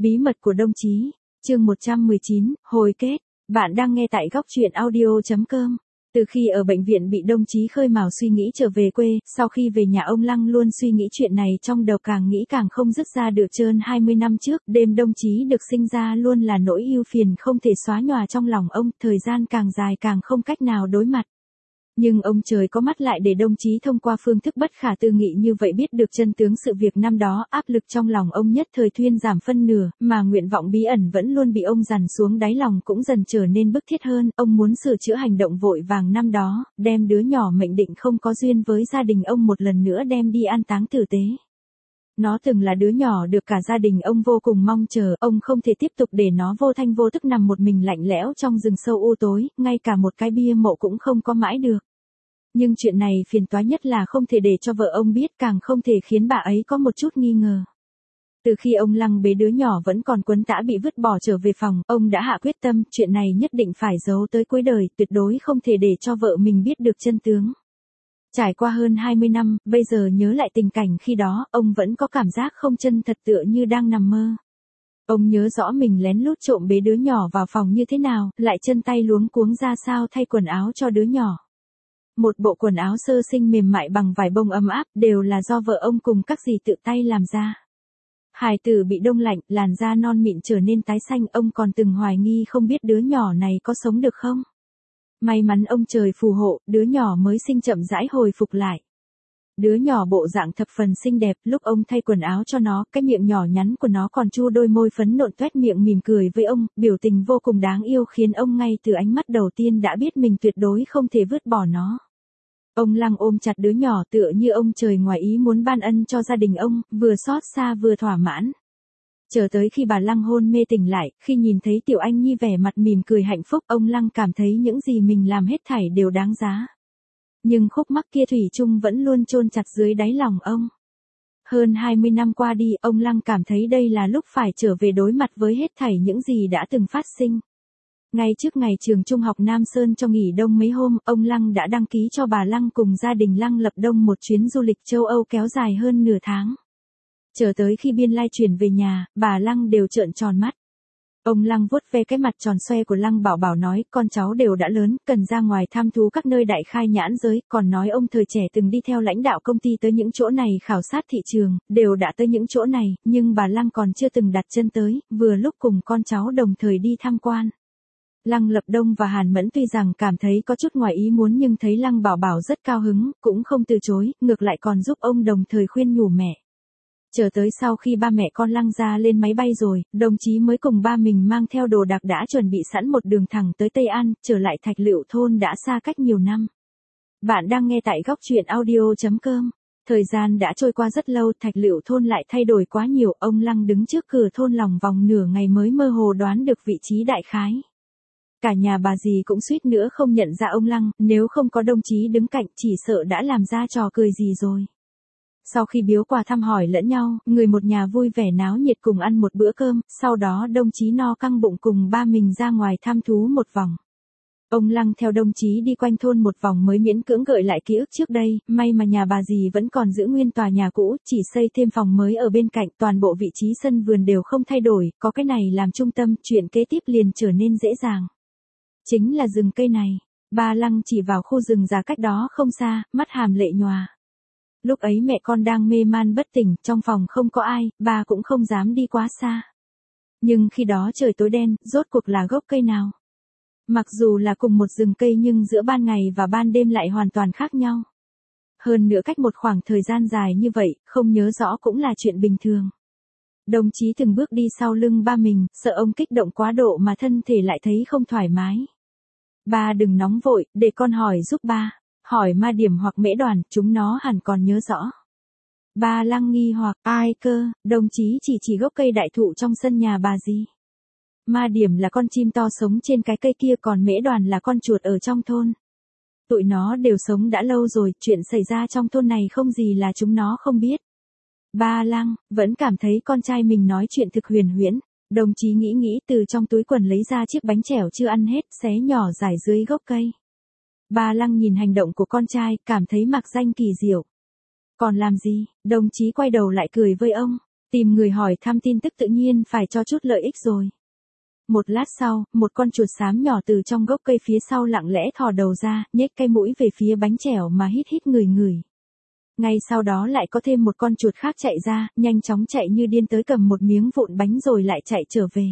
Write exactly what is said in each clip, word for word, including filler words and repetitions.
Bí mật của đồng chí, chương một trăm mười chín, hồi kết. Bạn đang nghe tại góc truyện audio chấm com. Từ khi ở bệnh viện bị đồng chí khơi mào suy nghĩ trở về quê, sau khi về nhà ông Lăng luôn suy nghĩ chuyện này trong đầu càng nghĩ càng không dứt ra được. Trơn hai mươi năm trước, đêm đồng chí được sinh ra luôn là nỗi ưu phiền không thể xóa nhòa trong lòng ông, thời gian càng dài càng không cách nào đối mặt. Nhưng ông trời có mắt lại để đồng chí thông qua phương thức bất khả tư nghị như vậy biết được chân tướng sự việc năm đó, áp lực trong lòng ông nhất thời thuyên giảm phân nửa, mà nguyện vọng bí ẩn vẫn luôn bị ông dằn xuống đáy lòng cũng dần trở nên bức thiết hơn. Ông muốn sửa chữa hành động vội vàng năm đó, đem đứa nhỏ mệnh định không có duyên với gia đình ông một lần nữa đem đi an táng tử tế. Nó từng là đứa nhỏ được cả gia đình ông vô cùng mong chờ, ông không thể tiếp tục để nó vô thanh vô tức nằm một mình lạnh lẽo trong rừng sâu u tối, ngay cả một cái bia mộ cũng không có mãi được. Nhưng chuyện này phiền toái nhất là không thể để cho vợ ông biết, càng không thể khiến bà ấy có một chút nghi ngờ. Từ khi ông Lăng bế đứa nhỏ vẫn còn quấn tã bị vứt bỏ trở về phòng, ông đã hạ quyết tâm, chuyện này nhất định phải giấu tới cuối đời, tuyệt đối không thể để cho vợ mình biết được chân tướng. Trải qua hơn hai mươi năm, bây giờ nhớ lại tình cảnh khi đó, ông vẫn có cảm giác không chân thật, tựa như đang nằm mơ. Ông nhớ rõ mình lén lút trộm bế đứa nhỏ vào phòng như thế nào, lại chân tay luống cuống ra sao thay quần áo cho đứa nhỏ. Một bộ quần áo sơ sinh mềm mại bằng vải bông ấm áp, đều là do vợ ông cùng các dì tự tay làm ra. Hài tử bị đông lạnh, làn da non mịn trở nên tái xanh, ông còn từng hoài nghi không biết đứa nhỏ này có sống được không. May mắn ông trời phù hộ, đứa nhỏ mới sinh chậm rãi hồi phục lại. Đứa nhỏ bộ dạng thập phần xinh đẹp, lúc ông thay quần áo cho nó, cái miệng nhỏ nhắn của nó còn chu đôi môi phấn nộn toét miệng mỉm cười với ông, biểu tình vô cùng đáng yêu khiến ông ngay từ ánh mắt đầu tiên đã biết mình tuyệt đối không thể vứt bỏ nó. Ông Lăng ôm chặt đứa nhỏ tựa như ông trời ngoài ý muốn ban ân cho gia đình ông, vừa xót xa vừa thỏa mãn. Chờ tới khi bà Lăng hôn mê tỉnh lại, khi nhìn thấy Tiểu Anh Nhi vẻ mặt mỉm cười hạnh phúc, ông Lăng cảm thấy những gì mình làm hết thảy đều đáng giá. Nhưng khúc mắc kia thủy chung vẫn luôn chôn chặt dưới đáy lòng ông. Hơn hai mươi năm qua đi, ông Lăng cảm thấy đây là lúc phải trở về đối mặt với hết thảy những gì đã từng phát sinh. Ngay trước ngày trường trung học Nam Sơn cho nghỉ đông mấy hôm, ông Lăng đã đăng ký cho bà Lăng cùng gia đình Lăng Lập Đông một chuyến du lịch châu Âu kéo dài hơn nửa tháng. Chờ tới khi biên lai chuyển về nhà, bà Lăng đều trợn tròn mắt. Ông Lăng vuốt ve cái mặt tròn xoe của Lăng Bảo Bảo nói, con cháu đều đã lớn, cần ra ngoài thăm thú các nơi đại khai nhãn giới, còn nói ông thời trẻ từng đi theo lãnh đạo công ty tới những chỗ này khảo sát thị trường, đều đã tới những chỗ này, nhưng bà Lăng còn chưa từng đặt chân tới, vừa lúc cùng con cháu đồng thời đi tham quan. Lăng Lập Đông và Hàn Mẫn tuy rằng cảm thấy có chút ngoài ý muốn nhưng thấy Lăng Bảo Bảo rất cao hứng, cũng không từ chối, ngược lại còn giúp ông đồng thời khuyên nhủ mẹ. Chờ tới sau khi ba mẹ con Lăng ra lên máy bay rồi, đồng chí mới cùng ba mình mang theo đồ đạc đã chuẩn bị sẵn một đường thẳng tới Tây An, trở lại Thạch Lựu thôn đã xa cách nhiều năm. Bạn đang nghe tại góc truyện audio chấm com. Thời gian đã trôi qua rất lâu, Thạch Lựu thôn lại thay đổi quá nhiều, ông Lăng đứng trước cửa thôn lòng vòng nửa ngày mới mơ hồ đoán được vị trí đại khái. Cả nhà bà dì cũng suýt nữa không nhận ra ông Lăng, nếu không có đồng chí đứng cạnh chỉ sợ đã làm ra trò cười gì rồi. Sau khi biếu quà thăm hỏi lẫn nhau, người một nhà vui vẻ náo nhiệt cùng ăn một bữa cơm, sau đó đồng chí no căng bụng cùng ba mình ra ngoài thăm thú một vòng. Ông Lăng theo đồng chí đi quanh thôn một vòng mới miễn cưỡng gợi lại ký ức trước đây, may mà nhà bà dì vẫn còn giữ nguyên tòa nhà cũ, chỉ xây thêm phòng mới ở bên cạnh, toàn bộ vị trí sân vườn đều không thay đổi, có cái này làm trung tâm, chuyện kế tiếp liền trở nên dễ dàng. Chính là rừng cây này. Ba Lăng chỉ vào khu rừng già cách đó không xa, mắt hàm lệ nhòa. Lúc ấy mẹ con đang mê man bất tỉnh, trong phòng không có ai, ba cũng không dám đi quá xa. Nhưng khi đó trời tối đen, rốt cuộc là gốc cây nào? Mặc dù là cùng một rừng cây nhưng giữa ban ngày và ban đêm lại hoàn toàn khác nhau. Hơn nữa cách một khoảng thời gian dài như vậy, không nhớ rõ cũng là chuyện bình thường. Đồng chí từng bước đi sau lưng ba mình, sợ ông kích động quá độ mà thân thể lại thấy không thoải mái. Ba đừng nóng vội, để con hỏi giúp ba. Hỏi Ma Điểm hoặc Mễ Đoàn, chúng nó hẳn còn nhớ rõ. Ba Lăng nghi hoặc, ai cơ, đồng chí chỉ chỉ gốc cây đại thụ trong sân nhà bà gì. Ma Điểm là con chim to sống trên cái cây kia, còn Mễ Đoàn là con chuột ở trong thôn. Tụi nó đều sống đã lâu rồi, chuyện xảy ra trong thôn này không gì là chúng nó không biết. Ba Lăng, vẫn cảm thấy con trai mình nói chuyện thực huyền huyễn. Đồng chí nghĩ nghĩ từ trong túi quần lấy ra chiếc bánh chèo chưa ăn hết, xé nhỏ rải dưới gốc cây. Ba Lăng nhìn hành động của con trai, cảm thấy mặc danh kỳ diệu. Còn làm gì, đồng chí quay đầu lại cười với ông. Tìm người hỏi thăm tin tức tự nhiên phải cho chút lợi ích rồi. Một lát sau, một con chuột xám nhỏ từ trong gốc cây phía sau lặng lẽ thò đầu ra, nhếch cái mũi về phía bánh chèo mà hít hít người người. Ngay sau đó lại có thêm một con chuột khác chạy ra, nhanh chóng chạy như điên tới cầm một miếng vụn bánh rồi lại chạy trở về.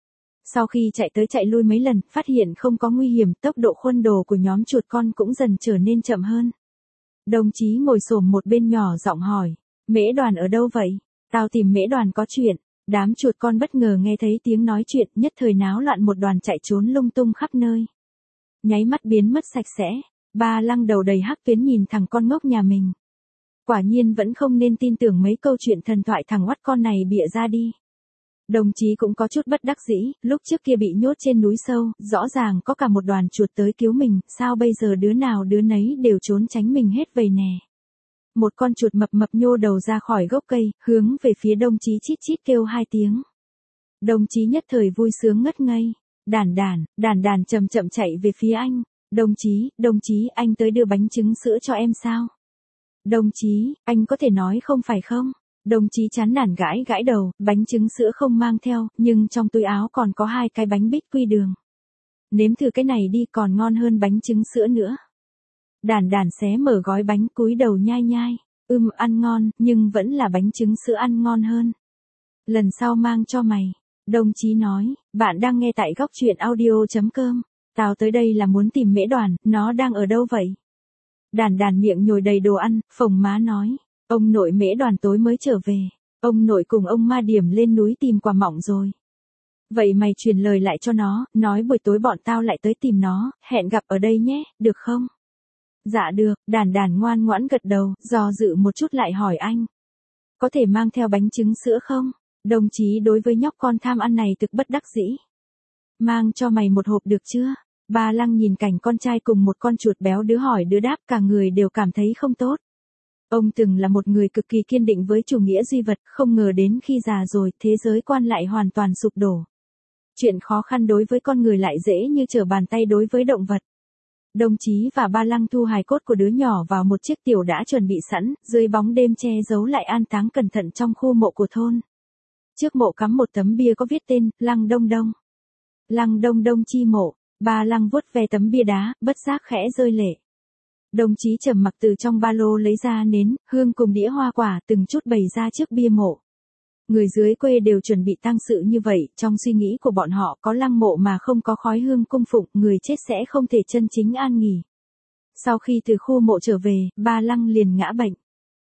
Sau khi chạy tới chạy lui mấy lần, phát hiện không có nguy hiểm, tốc độ khuân đồ của nhóm chuột con cũng dần trở nên chậm hơn. Đồng chí ngồi xổm một bên nhỏ giọng hỏi, Mễ Đoàn ở đâu vậy? Tao tìm Mễ Đoàn có chuyện. Đám chuột con bất ngờ nghe thấy tiếng nói chuyện, nhất thời náo loạn một đoàn chạy trốn lung tung khắp nơi. Nháy mắt biến mất sạch sẽ, Ba Lăng đầu đầy hắc tuyến nhìn thằng con ngốc nhà mình. Quả nhiên vẫn không nên tin tưởng mấy câu chuyện thần thoại thằng oắt con này bịa ra đi. Đồng chí cũng có chút bất đắc dĩ, lúc trước kia bị nhốt trên núi sâu, rõ ràng có cả một đoàn chuột tới cứu mình, sao bây giờ đứa nào đứa nấy đều trốn tránh mình hết vậy nè. Một con chuột mập mập nhô đầu ra khỏi gốc cây, hướng về phía đồng chí chít chít kêu hai tiếng. Đồng chí nhất thời vui sướng ngất ngây. Đàn đàn, đàn đàn chậm chậm chạy về phía anh. Đồng chí, đồng chí, anh tới đưa bánh trứng sữa cho em sao? Đồng chí, anh có thể nói không phải không? Đồng chí chán nản gãi gãi đầu, bánh trứng sữa không mang theo, nhưng trong túi áo còn có hai cái bánh bít quy đường. Nếm thử cái này đi, còn ngon hơn bánh trứng sữa nữa. Đàn đàn xé mở gói bánh cúi đầu nhai nhai, ưm ăn ngon, nhưng vẫn là bánh trứng sữa ăn ngon hơn. Lần sau mang cho mày. Đồng chí nói, bạn đang nghe tại góc truyện audio chấm com. Tao tới đây là muốn tìm Mễ Đoàn, nó đang ở đâu vậy? Đàn đàn miệng nhồi đầy đồ ăn, phồng má nói, ông nội Mễ Đoàn tối mới trở về. Ông nội cùng ông Ma Điểm lên núi tìm quả mọng rồi. Vậy mày truyền lời lại cho nó, nói buổi tối bọn tao lại tới tìm nó, hẹn gặp ở đây nhé, được không? Dạ được, đàn đàn ngoan ngoãn gật đầu, do dự một chút lại hỏi anh. Có thể mang theo bánh trứng sữa không? Đồng chí đối với nhóc con tham ăn này thực bất đắc dĩ. Mang cho mày một hộp được chưa? Ba Lăng nhìn cảnh con trai cùng một con chuột béo đứa hỏi đứa đáp, cả người đều cảm thấy không tốt. Ông từng là một người cực kỳ kiên định với chủ nghĩa duy vật, không ngờ đến khi già rồi, thế giới quan lại hoàn toàn sụp đổ. Chuyện khó khăn đối với con người lại dễ như trở bàn tay đối với động vật. Đồng chí và Ba Lăng thu hài cốt của đứa nhỏ vào một chiếc tiểu đã chuẩn bị sẵn, dưới bóng đêm che giấu lại an táng cẩn thận trong khu mộ của thôn. Trước mộ cắm một tấm bia có viết tên, Lăng Đông Đông. Lăng Đông Đông chi mộ. Ba Lăng vuốt ve tấm bia đá, bất giác khẽ rơi lệ. Đồng chí trầm mặc từ trong ba lô lấy ra nến, hương cùng đĩa hoa quả từng chút bày ra trước bia mộ. Người dưới quê đều chuẩn bị tang sự như vậy, trong suy nghĩ của bọn họ có lăng mộ mà không có khói hương cung phụng, người chết sẽ không thể chân chính an nghỉ. Sau khi từ khu mộ trở về, Ba Lăng liền ngã bệnh.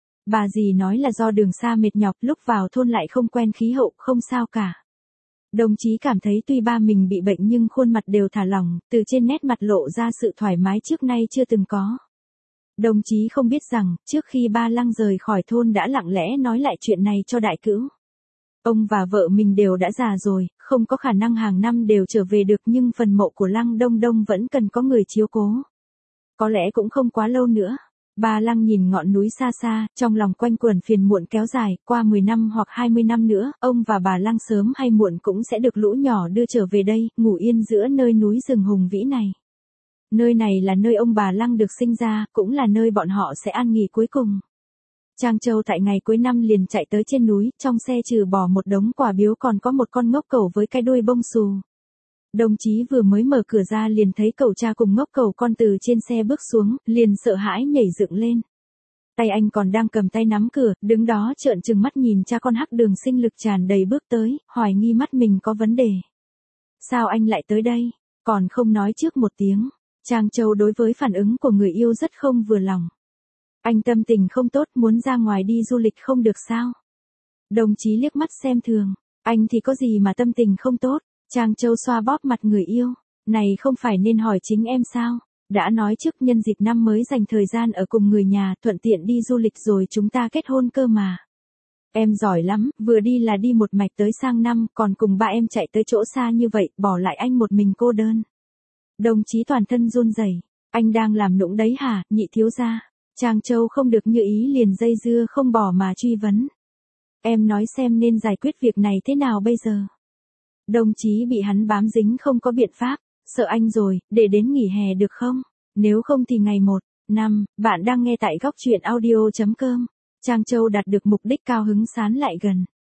Bà dì nói là do đường xa mệt nhọc, lúc vào thôn lại không quen khí hậu, không sao cả. Đồng chí cảm thấy tuy ba mình bị bệnh nhưng khuôn mặt đều thả lỏng, từ trên nét mặt lộ ra sự thoải mái trước nay chưa từng có. Đồng chí không biết rằng, trước khi Ba Lăng rời khỏi thôn đã lặng lẽ nói lại chuyện này cho đại cữu. Ông và vợ mình đều đã già rồi, không có khả năng hàng năm đều trở về được, nhưng phần mộ của Lăng Đông Đông vẫn cần có người chiếu cố. Có lẽ cũng không quá lâu nữa. Ba Lăng nhìn ngọn núi xa xa, trong lòng quanh quẩn phiền muộn kéo dài, qua mười năm hoặc hai mươi năm nữa, ông và bà Lăng sớm hay muộn cũng sẽ được lũ nhỏ đưa trở về đây, ngủ yên giữa nơi núi rừng hùng vĩ này. Nơi này là nơi ông bà Lăng được sinh ra, cũng là nơi bọn họ sẽ an nghỉ cuối cùng. Trang Châu tại ngày cuối năm liền chạy tới trên núi, trong xe trừ bỏ một đống quà biếu còn có một con ngốc cẩu với cái đuôi bông xù. Đồng chí vừa mới mở cửa ra liền thấy cậu cha cùng ngốc cẩu con từ trên xe bước xuống, liền sợ hãi nhảy dựng lên. Tay anh còn đang cầm tay nắm cửa, đứng đó trợn trừng mắt nhìn cha con hắc đường sinh lực tràn đầy bước tới, hoài nghi mắt mình có vấn đề. Sao anh lại tới đây? Còn không nói trước một tiếng. Trang Châu đối với phản ứng của người yêu rất không vừa lòng. Anh tâm tình không tốt, muốn ra ngoài đi du lịch không được sao? Đồng chí liếc mắt xem thường. Anh thì có gì mà tâm tình không tốt? Trang Châu xoa bóp mặt người yêu. Này không phải nên hỏi chính em sao? Đã nói trước nhân dịp năm mới dành thời gian ở cùng người nhà, thuận tiện đi du lịch rồi chúng ta kết hôn cơ mà. Em giỏi lắm, vừa đi là đi một mạch tới sang năm, còn cùng ba em chạy tới chỗ xa như vậy, bỏ lại anh một mình cô đơn. Đồng chí toàn thân run rẩy. Anh đang làm nũng đấy hả, nhị thiếu gia? Trang Châu không được như ý liền dây dưa không bỏ mà truy vấn. Em nói xem nên giải quyết việc này thế nào bây giờ? Đồng chí bị hắn bám dính không có biện pháp, sợ anh rồi, để đến nghỉ hè được không? Nếu không thì ngày một, năm, bạn đang nghe tại góc truyện audio chấm com. Trang Châu đạt được mục đích cao hứng sán lại gần.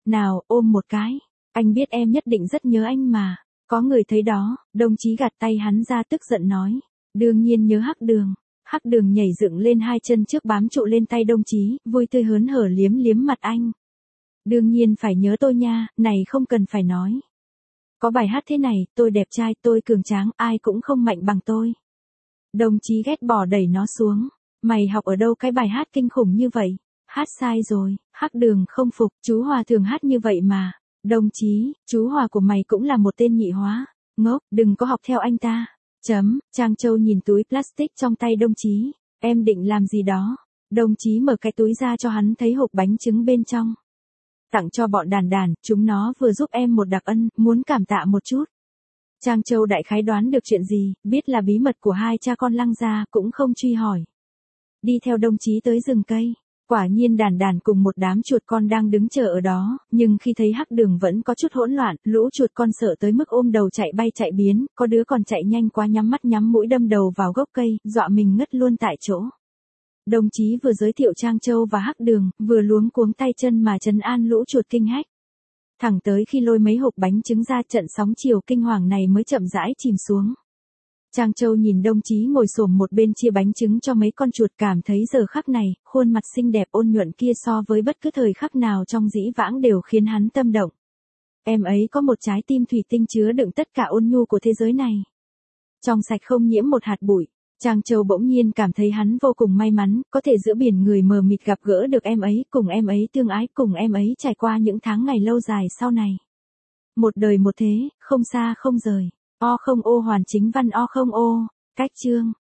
Nào, ôm một cái. Anh biết em nhất định rất nhớ anh mà. Có người thấy đó, đồng chí gạt tay hắn ra tức giận nói. Đương nhiên nhớ Hắc Đường. Hắc Đường nhảy dựng lên hai chân trước bám trụ lên tay đồng chí, vui tươi hớn hở liếm liếm mặt anh. Đương nhiên phải nhớ tôi nha, này không cần phải nói. Có bài hát thế này, tôi đẹp trai, tôi cường tráng, ai cũng không mạnh bằng tôi. Đồng chí ghét bỏ đẩy nó xuống. Mày học ở đâu cái bài hát kinh khủng như vậy? Hát sai rồi, Hắc Đường không phục, chú Hòa thường hát như vậy mà. Đồng chí, chú Hòa của mày cũng là một tên nhị hóa. Ngốc, đừng có học theo anh ta. Chấm, Trang Châu nhìn túi plastic trong tay đồng chí. Em định làm gì đó? Đồng chí mở cái túi ra cho hắn thấy hộp bánh trứng bên trong. Tặng cho bọn đàn đàn, chúng nó vừa giúp em một đặc ân, muốn cảm tạ một chút. Trang Châu đại khái đoán được chuyện gì, biết là bí mật của hai cha con Lăng gia, cũng không truy hỏi. Đi theo đồng chí tới rừng cây. Quả nhiên đàn đàn cùng một đám chuột con đang đứng chờ ở đó, nhưng khi thấy Hắc Đường vẫn có chút hỗn loạn, lũ chuột con sợ tới mức ôm đầu chạy bay chạy biến, có đứa còn chạy nhanh quá nhắm mắt nhắm mũi đâm đầu vào gốc cây, dọa mình ngất luôn tại chỗ. Đồng chí vừa giới thiệu Trang Châu và Hắc Đường, vừa luống cuống tay chân mà trấn an lũ chuột kinh hách. Thẳng tới khi lôi mấy hộp bánh trứng ra, trận sóng chiều kinh hoàng này mới chậm rãi chìm xuống. Trang Châu nhìn đồng chí ngồi xổm một bên chia bánh trứng cho mấy con chuột, cảm thấy giờ khắc này, khuôn mặt xinh đẹp ôn nhuận kia so với bất cứ thời khắc nào trong dĩ vãng đều khiến hắn tâm động. Em ấy có một trái tim thủy tinh chứa đựng tất cả ôn nhu của thế giới này. Trong sạch không nhiễm một hạt bụi. Trang Châu bỗng nhiên cảm thấy hắn vô cùng may mắn, có thể giữa biển người mờ mịt gặp gỡ được em ấy, cùng em ấy tương ái, cùng em ấy trải qua những tháng ngày lâu dài sau này. Một đời một thế, không xa không rời. O không ô hoàn chính văn o không ô. Cách chương.